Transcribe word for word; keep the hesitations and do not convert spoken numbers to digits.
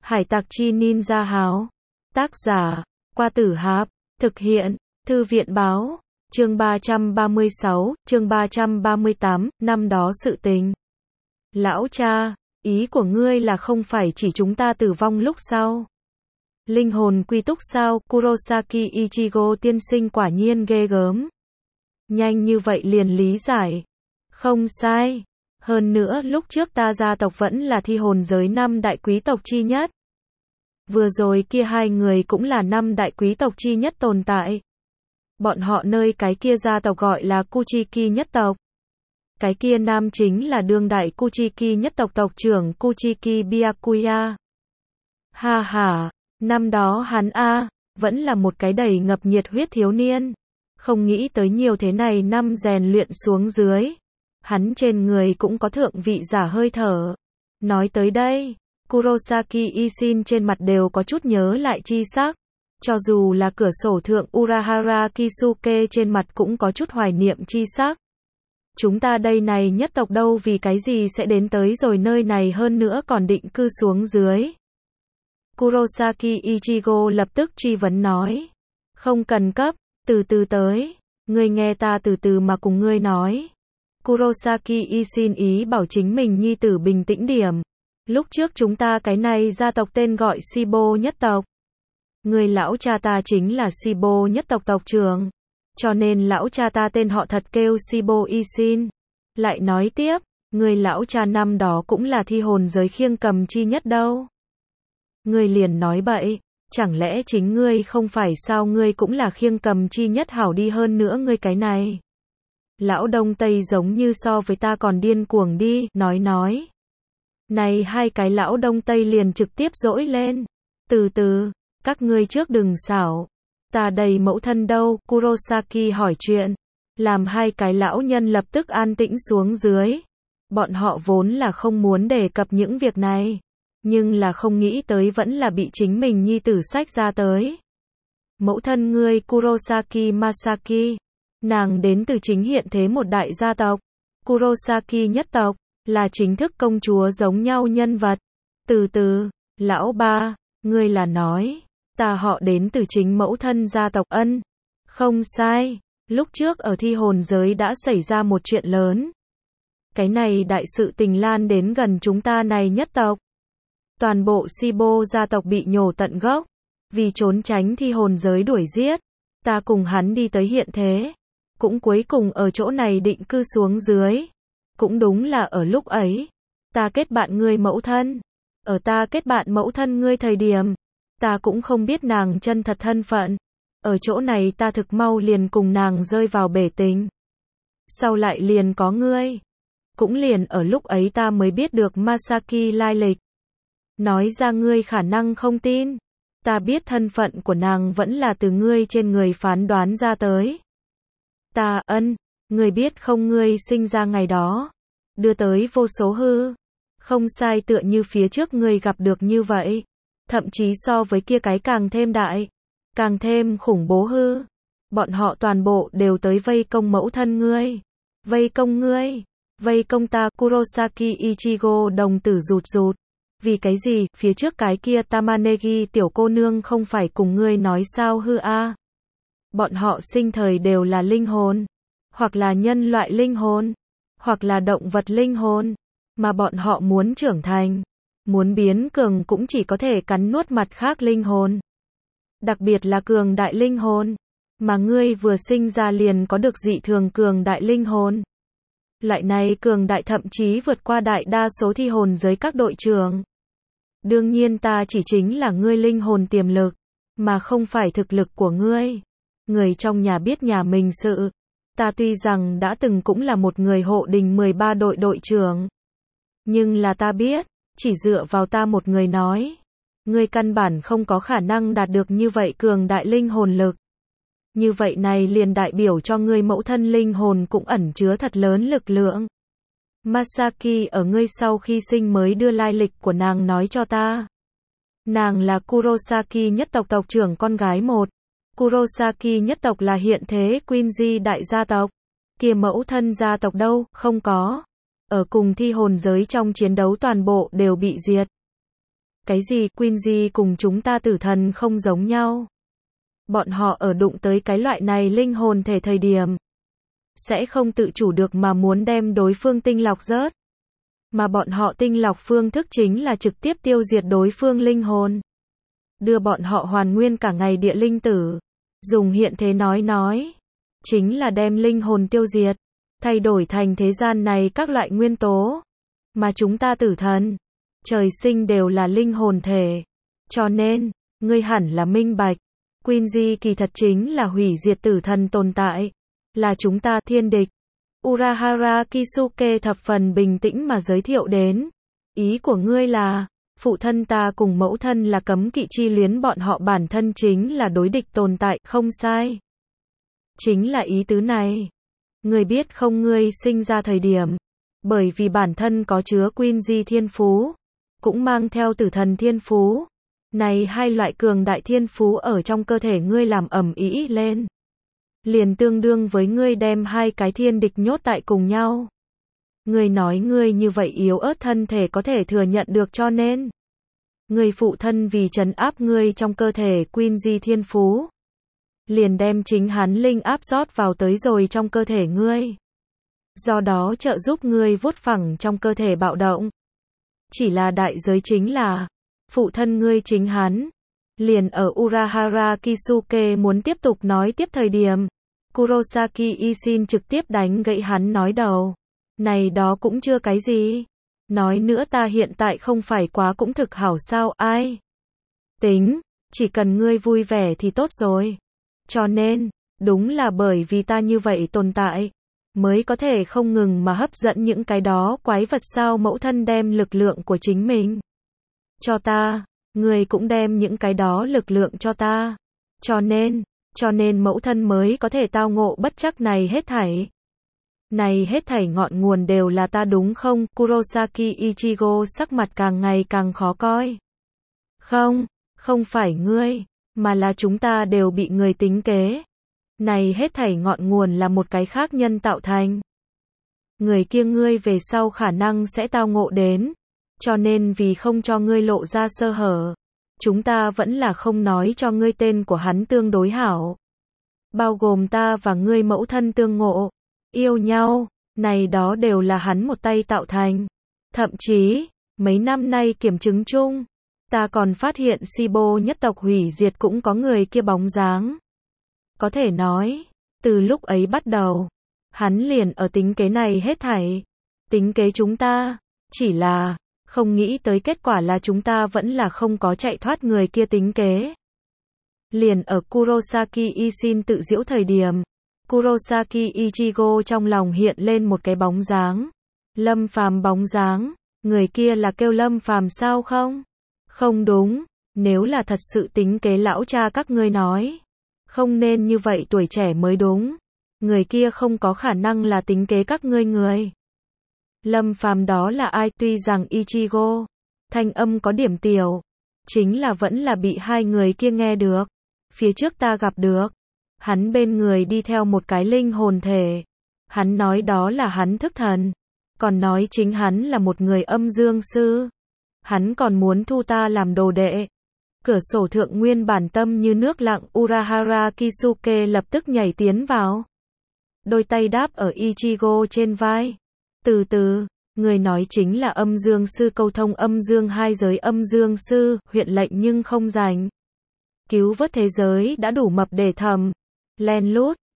Hải tặc chi ninja háo. Tác giả, Qua Tử Hạp. Thực hiện, Thư viện báo. Chương ba trăm ba mươi sáu, chương ba trăm ba mươi tám, năm đó sự tình. Lão cha, ý của ngươi là không phải chỉ chúng ta tử vong lúc sau. Linh hồn quy túc sao? Kurosaki Ichigo tiên sinh quả nhiên ghê gớm. Nhanh như vậy liền lý giải. Không sai. Hơn nữa lúc trước ta gia tộc vẫn là thi hồn giới năm đại quý tộc chi nhất. Vừa rồi kia hai người cũng là năm đại quý tộc chi nhất tồn tại. Bọn họ nơi cái kia gia tộc gọi là Kuchiki nhất tộc. Cái kia nam chính là đương đại Kuchiki nhất tộc tộc trưởng Kuchiki Byakuya. Ha ha, năm đó hắn a, vẫn là một cái đầy ngập nhiệt huyết thiếu niên. Không nghĩ tới nhiều thế này năm rèn luyện xuống dưới. Hắn trên người cũng có thượng vị giả hơi thở. Nói tới đây, Kurosaki Ishin trên mặt đều có chút nhớ lại chi sắc. Cho dù là cửa sổ thượng Urahara Kisuke trên mặt cũng có chút hoài niệm chi sắc. Chúng ta đây này nhất tộc đâu vì cái gì sẽ đến tới rồi nơi này hơn nữa còn định cư xuống dưới. Kurosaki Ichigo lập tức truy vấn nói. Không cần cấp, từ từ tới. Ngươi nghe ta từ từ mà cùng ngươi nói. Kurosaki Ishin ý bảo chính mình nhi tử bình tĩnh điểm. Lúc trước chúng ta cái này gia tộc tên gọi Shibo nhất tộc. Người lão cha ta chính là Shibo nhất tộc tộc trưởng. Cho nên lão cha ta tên họ thật kêu Shibo Ishin. Lại nói tiếp, người lão cha năm đó cũng là thi hồn giới khiêng cầm chi nhất đâu. Ngươi liền nói bậy, chẳng lẽ chính ngươi không phải sao ngươi cũng là khiêng cầm chi nhất hảo đi hơn nữa ngươi cái này. Lão Đông Tây giống như so với ta còn điên cuồng đi, nói nói. Này hai cái lão Đông Tây liền trực tiếp dỗi lên. Từ từ, các ngươi trước đừng xảo. Ta đầy mẫu thân đâu, Kurosaki hỏi chuyện. Làm hai cái lão nhân lập tức an tĩnh xuống dưới. Bọn họ vốn là không muốn đề cập những việc này. Nhưng là không nghĩ tới vẫn là bị chính mình nhi tử sách ra tới. Mẫu thân ngươi Kurosaki Masaki. Nàng đến từ chính hiện thế một đại gia tộc. Kurosaki nhất tộc. Là chính thức công chúa giống nhau nhân vật. Từ từ, lão ba, ngươi là nói, ta họ đến từ chính mẫu thân gia tộc Ân. Không sai, lúc trước ở thi hồn giới đã xảy ra một chuyện lớn. Cái này đại sự tình lan đến gần chúng ta này nhất tộc. Toàn bộ Shibo gia tộc bị nhổ tận gốc. Vì trốn tránh thi hồn giới đuổi giết. Ta cùng hắn đi tới hiện thế. Cũng cuối cùng ở chỗ này định cư xuống dưới. Cũng đúng là ở lúc ấy, ta kết bạn ngươi mẫu thân. Ở ta kết bạn mẫu thân ngươi thời điểm, ta cũng không biết nàng chân thật thân phận. Ở chỗ này ta thực mau liền cùng nàng rơi vào bể tình. Sau lại liền có ngươi. Cũng liền ở lúc ấy ta mới biết được Masaki lai lịch. Nói ra ngươi khả năng không tin. Ta biết thân phận của nàng vẫn là từ ngươi trên người phán đoán ra tới. Ta Ân. Ngươi biết không ngươi sinh ra ngày đó, đưa tới vô số hư. Không sai tựa như phía trước ngươi gặp được như vậy. Thậm chí so với kia cái càng thêm đại, càng thêm khủng bố hư. Bọn họ toàn bộ đều tới vây công mẫu thân ngươi. Vây công ngươi, vây công ta. Kurosaki Ichigo đồng tử rụt rụt. Vì cái gì, phía trước cái kia Tamanegi tiểu cô nương không phải cùng ngươi nói sao hư a? Bọn họ sinh thời đều là linh hồn. Hoặc là nhân loại linh hồn, hoặc là động vật linh hồn, mà bọn họ muốn trưởng thành, muốn biến cường cũng chỉ có thể cắn nuốt mặt khác linh hồn. Đặc biệt là cường đại linh hồn, mà ngươi vừa sinh ra liền có được dị thường cường đại linh hồn. Loại này cường đại thậm chí vượt qua đại đa số thi hồn giới các đội trưởng. Đương nhiên ta chỉ chính là ngươi linh hồn tiềm lực, mà không phải thực lực của ngươi. Người trong nhà biết nhà mình sự. Ta tuy rằng đã từng cũng là một người hộ đình mười ba đội đội trưởng. Nhưng là ta biết, chỉ dựa vào ta một người nói. Ngươi căn bản không có khả năng đạt được như vậy cường đại linh hồn lực. Như vậy này liền đại biểu cho ngươi mẫu thân linh hồn cũng ẩn chứa thật lớn lực lượng. Masaki ở ngươi sau khi sinh mới đưa lai lịch của nàng nói cho ta. Nàng là Kurosaki nhất tộc tộc trưởng con gái một. Kurosaki nhất tộc là hiện thế Quincy đại gia tộc. Kia mẫu thân gia tộc đâu, không có. Ở cùng thi hồn giới trong chiến đấu toàn bộ đều bị diệt. Cái gì Quincy cùng chúng ta tử thần không giống nhau. Bọn họ ở đụng tới cái loại này linh hồn thể thời điểm, sẽ không tự chủ được mà muốn đem đối phương tinh lọc rớt. Mà bọn họ tinh lọc phương thức chính là trực tiếp tiêu diệt đối phương linh hồn. Đưa bọn họ hoàn nguyên cả ngày địa linh tử. Dùng hiện thế nói nói. Chính là đem linh hồn tiêu diệt. Thay đổi thành thế gian này các loại nguyên tố. Mà chúng ta tử thần. Trời sinh đều là linh hồn thể. Cho nên, ngươi hẳn là minh bạch. Quincy kỳ thật chính là hủy diệt tử thần tồn tại. Là chúng ta thiên địch. Urahara Kisuke thập phần bình tĩnh mà giới thiệu đến. Ý của ngươi là, phụ thân ta cùng mẫu thân là cấm kỵ chi luyến, bọn họ bản thân chính là đối địch tồn tại, không sai. Chính là ý tứ này. Ngươi biết không, ngươi sinh ra thời điểm, bởi vì bản thân có chứa Quincy thiên phú, cũng mang theo tử thần thiên phú. Này hai loại cường đại thiên phú ở trong cơ thể ngươi làm ầm ĩ lên. Liền tương đương với ngươi đem hai cái thiên địch nhốt tại cùng nhau. Ngươi nói ngươi như vậy yếu ớt thân thể có thể thừa nhận được, cho nên ngươi phụ thân vì trấn áp ngươi trong cơ thể Quincy thiên phú, liền đem chính hắn linh áp rót vào tới rồi trong cơ thể ngươi. Do đó trợ giúp ngươi vuốt phẳng trong cơ thể bạo động. Chỉ là đại giới chính là, phụ thân ngươi chính hắn, liền ở Urahara Kisuke muốn tiếp tục nói tiếp thời điểm, Kurosaki Ishin trực tiếp đánh gãy hắn nói đầu. Này đó cũng chưa cái gì. Nói nữa ta hiện tại không phải quá cũng thực hảo sao, ai? Tính, chỉ cần ngươi vui vẻ thì tốt rồi. Cho nên, đúng là bởi vì ta như vậy tồn tại, mới có thể không ngừng mà hấp dẫn những cái đó quái vật sao. Mẫu thân đem lực lượng của chính mình cho ta, ngươi cũng đem những cái đó lực lượng cho ta. Cho nên, cho nên mẫu thân mới có thể tao ngộ bất trắc này hết thảy. Này hết thảy ngọn nguồn đều là ta đúng không? Kurosaki Ichigo sắc mặt càng ngày càng khó coi. Không, không phải ngươi, mà là chúng ta đều bị người tính kế. Này hết thảy ngọn nguồn là một cái khác nhân tạo thành. Người kia ngươi về sau khả năng sẽ tao ngộ đến. Cho nên vì không cho ngươi lộ ra sơ hở, chúng ta vẫn là không nói cho ngươi tên của hắn tương đối hảo. Bao gồm ta và ngươi mẫu thân tương ngộ, yêu nhau, này đó đều là hắn một tay tạo thành. Thậm chí, mấy năm nay kiểm chứng chung, ta còn phát hiện Shibo nhất tộc hủy diệt cũng có người kia bóng dáng. Có thể nói, từ lúc ấy bắt đầu, hắn liền ở tính kế này hết thảy. Tính kế chúng ta, chỉ là không nghĩ tới kết quả là chúng ta vẫn là không có chạy thoát người kia tính kế. Liền ở Kurosaki Ishin tự giễu thời điểm, Kurosaki Ichigo trong lòng hiện lên một cái bóng dáng. Lâm Phàm bóng dáng, người kia là kêu Lâm Phàm sao không? Không đúng, nếu là thật sự tính kế lão cha các ngươi nói, không nên như vậy tuổi trẻ mới đúng. Người kia không có khả năng là tính kế các ngươi người. Lâm Phàm đó là ai? Tuy rằng Ichigo, thanh âm có điểm tiểu, chính là vẫn là bị hai người kia nghe được. Phía trước ta gặp được, hắn bên người đi theo một cái linh hồn thể. Hắn nói đó là hắn thức thần, còn nói chính hắn là một người âm dương sư. Hắn còn muốn thu ta làm đồ đệ. Cửa sổ thượng nguyên bản tâm như nước lặng Urahara Kisuke lập tức nhảy tiến vào. Đôi tay đáp ở Ichigo trên vai. Từ từ, người nói chính là âm dương sư, câu thông âm dương hai giới âm dương sư, huyện lệnh nhưng không rảnh. Cứu vớt thế giới đã đủ mập để thầm. Len lút,